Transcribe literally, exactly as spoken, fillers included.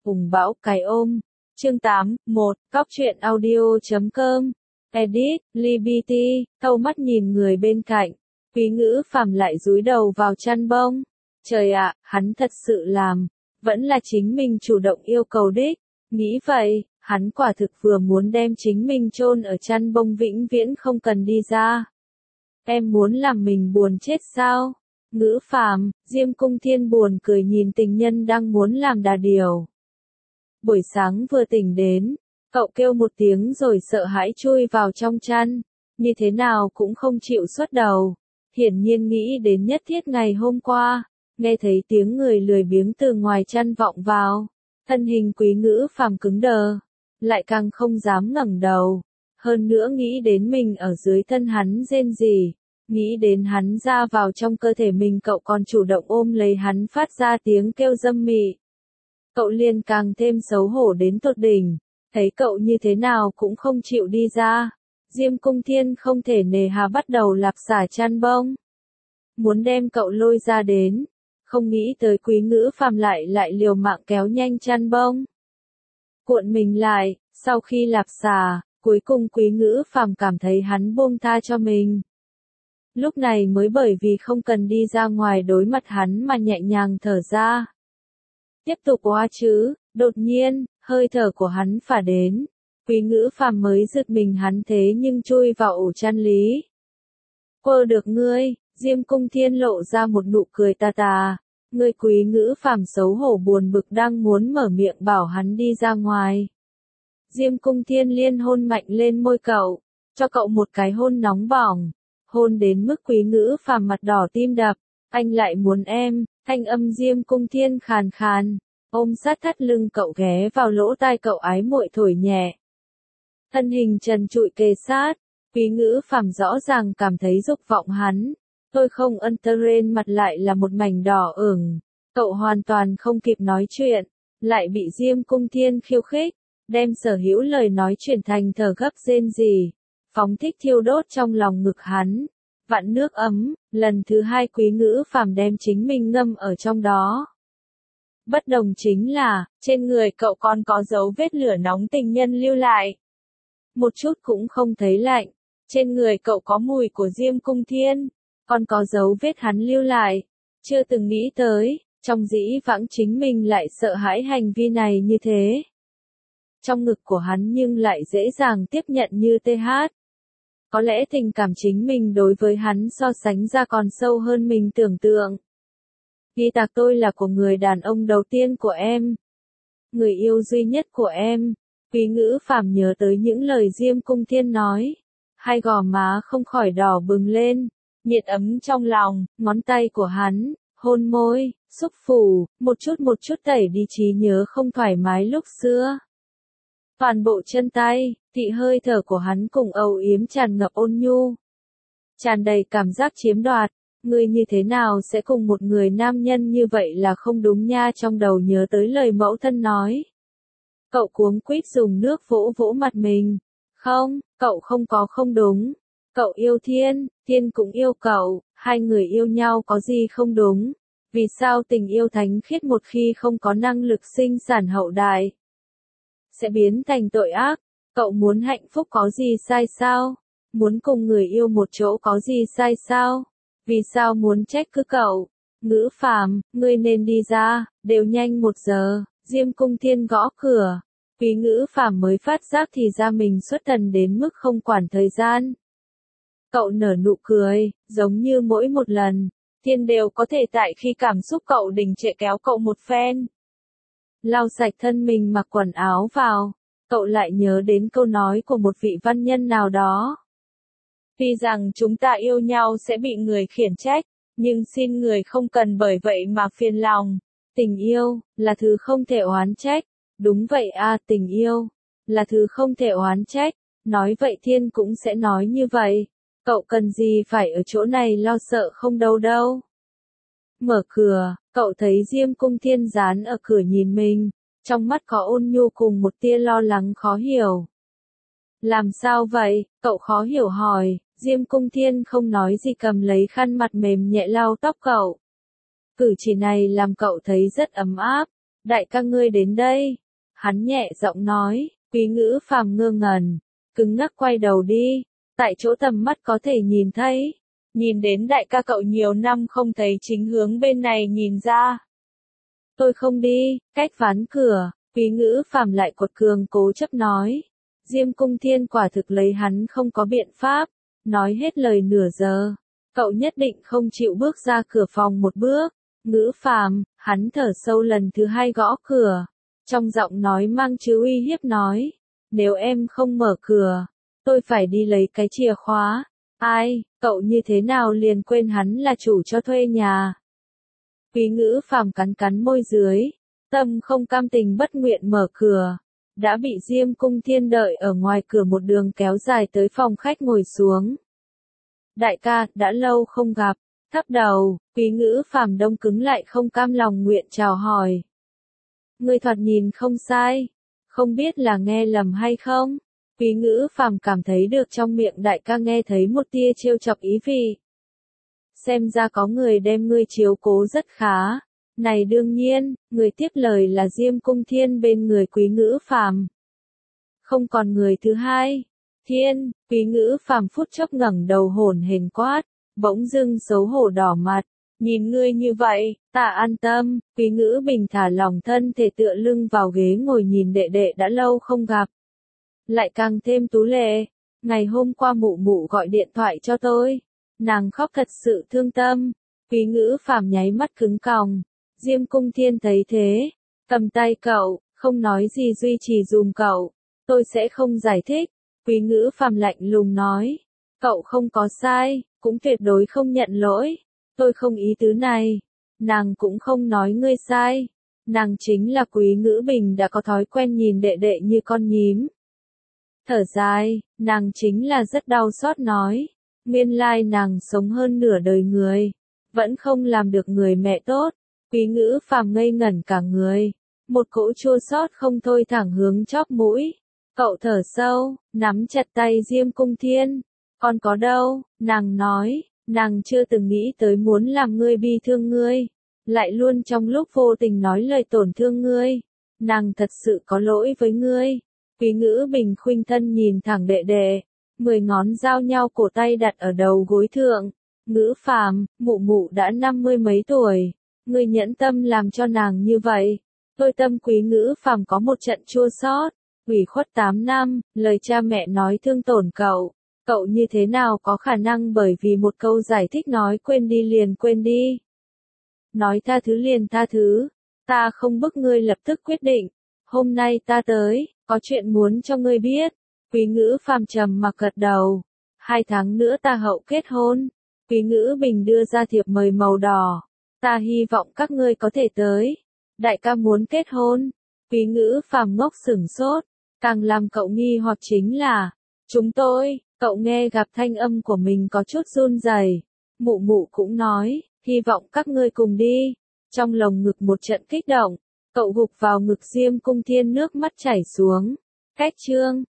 Hùng bão cái ôm. Chương tám, một, Cóc truyện audio chấm com. Edit, Liberty, thâu mắt nhìn người bên cạnh. Quý Ngữ Phàm lại dúi đầu vào chăn bông. Trời ạ, hắn thật sự làm. Vẫn là chính mình chủ động yêu cầu đích. Nghĩ vậy, hắn quả thực vừa muốn đem chính mình chôn ở chăn bông vĩnh viễn không cần đi ra. Em muốn làm mình buồn chết sao? Ngữ Phàm, Diêm Cung Thiên buồn cười nhìn tình nhân đang muốn làm đà điều. Buổi sáng vừa tỉnh đến, cậu kêu một tiếng rồi sợ hãi chui vào trong chăn, như thế nào cũng không chịu xuất đầu. Hiển nhiên nghĩ đến nhất thiết ngày hôm qua, nghe thấy tiếng người lười biếng từ ngoài chăn vọng vào, thân hình Quý Ngữ Phàm cứng đờ, lại càng không dám ngẩng đầu. Hơn nữa nghĩ đến mình ở dưới thân hắn rên rỉ, nghĩ đến hắn ra vào trong cơ thể mình, cậu còn chủ động ôm lấy hắn phát ra tiếng kêu dâm mị. Cậu liền càng thêm xấu hổ đến tột đỉnh, thấy cậu như thế nào cũng không chịu đi ra. Diêm Cung Thiên không thể nề hà bắt đầu lạp xả chăn bông, muốn đem cậu lôi ra đến, không nghĩ tới Quý Ngữ Phàm lại lại liều mạng kéo nhanh chăn bông, cuộn mình lại. Sau khi lạp xả, cuối cùng Quý Ngữ Phàm cảm thấy hắn buông tha cho mình. Lúc này mới bởi vì không cần đi ra ngoài đối mặt hắn mà nhẹ nhàng thở ra. Tiếp tục oa chứ, đột nhiên, hơi thở của hắn phả đến. Quý Ngữ Phàm mới giật mình, hắn thế nhưng chui vào ổ chăn lý. Quơ được ngươi, Diêm Cung Thiên lộ ra một nụ cười tà tà. Ngươi. Quý Ngữ Phàm xấu hổ buồn bực đang muốn mở miệng bảo hắn đi ra ngoài. Diêm Cung Thiên liên hôn mạnh lên môi cậu, cho cậu một cái hôn nóng bỏng, hôn đến mức Quý Ngữ Phàm mặt đỏ tim đập. Anh lại muốn em, thanh âm Diêm Cung Thiên khàn khàn, ôm sát thắt lưng cậu, ghé vào lỗ tai cậu ái muội thổi nhẹ. Thân hình trần trụi kề sát, Quý Ngữ Phàm rõ ràng cảm thấy dục vọng hắn. Tôi không ân tơ rên mặt lại là một mảnh đỏ ửng, cậu hoàn toàn không kịp nói chuyện, lại bị Diêm Cung Thiên khiêu khích, đem sở hữu lời nói chuyển thành thở gấp rên rỉ, phóng thích thiêu đốt trong lòng ngực hắn. Vạn nước ấm, lần thứ hai Quý Ngữ Phàm đem chính mình ngâm ở trong đó. Bất đồng chính là, trên người cậu còn có dấu vết lửa nóng tình nhân lưu lại. Một chút cũng không thấy lạnh, trên người cậu có mùi của Diêm Cung Thiên, còn có dấu vết hắn lưu lại. Chưa từng nghĩ tới, trong dĩ vãng chính mình lại sợ hãi hành vi này như thế. Trong ngực của hắn nhưng lại dễ dàng tiếp nhận như tê hát. Có lẽ tình cảm chính mình đối với hắn so sánh ra còn sâu hơn mình tưởng tượng. Ghi tạc tôi là của người đàn ông đầu tiên của em, người yêu duy nhất của em. Quý Ngữ Phàm nhớ tới những lời Diêm Cung Thiên nói, hai gò má không khỏi đỏ bừng lên, nhiệt ấm trong lòng. Ngón tay của hắn, hôn môi, xúc phủ, một chút một chút tẩy đi trí nhớ không thoải mái lúc xưa. Toàn bộ chân tay, thị hơi thở của hắn cùng âu yếm tràn ngập ôn nhu, tràn đầy cảm giác chiếm đoạt. Ngươi như thế nào sẽ cùng một người nam nhân như vậy là không đúng nha. Trong đầu nhớ tới lời mẫu thân nói, cậu cuống quýt dùng nước vỗ vỗ mặt mình. Không, cậu không có không đúng. Cậu yêu Thiên, Thiên cũng yêu cậu, hai người yêu nhau có gì không đúng. Vì sao tình yêu thánh khiết một khi không có năng lực sinh sản hậu đại sẽ biến thành tội ác? Cậu muốn hạnh phúc có gì sai sao? Muốn cùng người yêu một chỗ có gì sai sao? Vì sao muốn trách cứ cậu? Ngữ Phàm, ngươi nên đi ra, đều nhanh một giờ. Diêm Cung Thiên gõ cửa. Quý Ngữ Phàm mới phát giác thì ra mình xuất thần đến mức không quản thời gian. Cậu nở nụ cười, giống như mỗi một lần, Thiên đều có thể tại khi cảm xúc cậu đình trệ kéo cậu một phen. Lau sạch thân mình mặc quần áo vào, cậu lại nhớ đến câu nói của một vị văn nhân nào đó. Tuy rằng chúng ta yêu nhau sẽ bị người khiển trách, nhưng xin người không cần bởi vậy mà phiền lòng. Tình yêu, là thứ không thể oán trách. Đúng vậy à, tình yêu, là thứ không thể oán trách. Nói vậy Thiên cũng sẽ nói như vậy. Cậu cần gì phải ở chỗ này lo sợ không đâu đâu. Mở cửa, cậu thấy Diêm Cung Thiên dán ở cửa nhìn mình, trong mắt có ôn nhu cùng một tia lo lắng khó hiểu. Làm sao vậy? Cậu khó hiểu hỏi. Diêm Cung Thiên không nói gì, cầm lấy khăn mặt mềm nhẹ lau tóc cậu. Cử chỉ này làm cậu thấy rất ấm áp, Đại ca ngươi đến đây. Hắn nhẹ giọng nói, Quý Ngữ Phàm ngơ ngẩn, cứng ngắc quay đầu đi, tại chỗ tầm mắt có thể nhìn thấy. Nhìn đến đại ca cậu nhiều năm không thấy chính hướng bên này nhìn ra. Tôi không đi, cách ván cửa, Quý Ngữ Phàm lại cột cường cố chấp nói. Diêm Cung Thiên quả thực lấy hắn không có biện pháp, nói hết lời nửa giờ. Cậu nhất định không chịu bước ra cửa phòng một bước. Ngữ Phàm, hắn thở sâu lần thứ hai gõ cửa. Trong giọng nói mang chữ uy hiếp nói. Nếu em không mở cửa, tôi phải đi lấy cái chìa khóa. Ai, cậu như thế nào liền quên hắn là chủ cho thuê nhà. Quý Ngữ Phàm cắn cắn môi dưới, tâm không cam tình bất nguyện mở cửa. Đã bị Diêm Cung Thiên đợi ở ngoài cửa một đường kéo dài tới phòng khách ngồi xuống. Đại ca, đã lâu không gặp, thấp đầu, Quý Ngữ Phàm đông cứng lại không cam lòng nguyện chào hỏi. Người thoạt nhìn không sai, không biết là nghe lầm hay không? Quý Ngữ Phàm cảm thấy được trong miệng đại ca nghe thấy một tia trêu chọc ý vị. Xem ra có người đem ngươi chiếu cố rất khá. Này đương nhiên, người tiếp lời là Diêm Cung Thiên bên người Quý Ngữ Phàm. Không còn người thứ hai. Thiên, Quý Ngữ Phàm phút chốc ngẩng đầu hổn hển quát, bỗng dưng xấu hổ đỏ mặt. Nhìn ngươi như vậy, ta an tâm. Quý Ngữ bình thả lòng thân thể tựa lưng vào ghế ngồi nhìn đệ đệ đã lâu không gặp. Lại càng thêm tú lệ. Ngày hôm qua mụ mụ gọi điện thoại cho tôi. Nàng khóc thật sự thương tâm. Quý Ngữ Phàm nháy mắt cứng còng. Diêm Cung Thiên thấy thế, cầm tay cậu, không nói gì duy trì dùm cậu. Tôi sẽ không giải thích. Quý Ngữ Phàm lạnh lùng nói. Cậu không có sai, cũng tuyệt đối không nhận lỗi. Tôi không ý tứ này. Nàng cũng không nói ngươi sai. Nàng chính là Quý Ngữ Bình đã có thói quen nhìn đệ đệ như con nhím. Thở dài, nàng chính là rất đau xót nói. Nguyên lai nàng sống hơn nửa đời người. Vẫn không làm được người mẹ tốt. Quý Ngữ Phàm ngây ngẩn cả người. Một cỗ chua xót không thôi thẳng hướng chóp mũi. Cậu thở sâu, nắm chặt tay Diêm Cung Thiên. Con có đâu, nàng nói, nàng chưa từng nghĩ tới muốn làm ngươi bi thương ngươi. Lại luôn trong lúc vô tình nói lời tổn thương ngươi. Nàng thật sự có lỗi với ngươi. Quý Ngữ Bình khuynh thân nhìn thẳng đệ đệ. Mười ngón giao nhau cổ tay đặt ở đầu gối thượng. Ngữ Phàm, mụ mụ đã năm mươi mấy tuổi. Ngươi nhẫn tâm làm cho nàng như vậy. Tôi tâm Quý Ngữ Phàm có một trận chua xót. Ủy khuất tám năm, lời cha mẹ nói thương tổn cậu. Cậu như thế nào có khả năng bởi vì một câu giải thích nói quên đi liền quên đi. Nói tha thứ liền tha thứ. Ta không bức ngươi lập tức quyết định. Hôm nay ta tới, có chuyện muốn cho ngươi biết. Quý Ngữ Phàm trầm mặc gật đầu. Hai tháng nữa ta hậu kết hôn. Quý Ngữ Bình đưa ra thiệp mời màu đỏ. Ta hy vọng các ngươi có thể tới. Đại ca muốn kết hôn. Quý Ngữ Phàm ngốc sửng sốt. Càng làm cậu nghi hoặc chính là, chúng tôi, cậu nghe gặp thanh âm của mình có chút run rẩy. Mụ mụ cũng nói, hy vọng các ngươi cùng đi. Trong lồng ngực một trận kích động, cậu gục vào ngực Diêm Cung Thiên nước mắt chảy xuống. Cách chương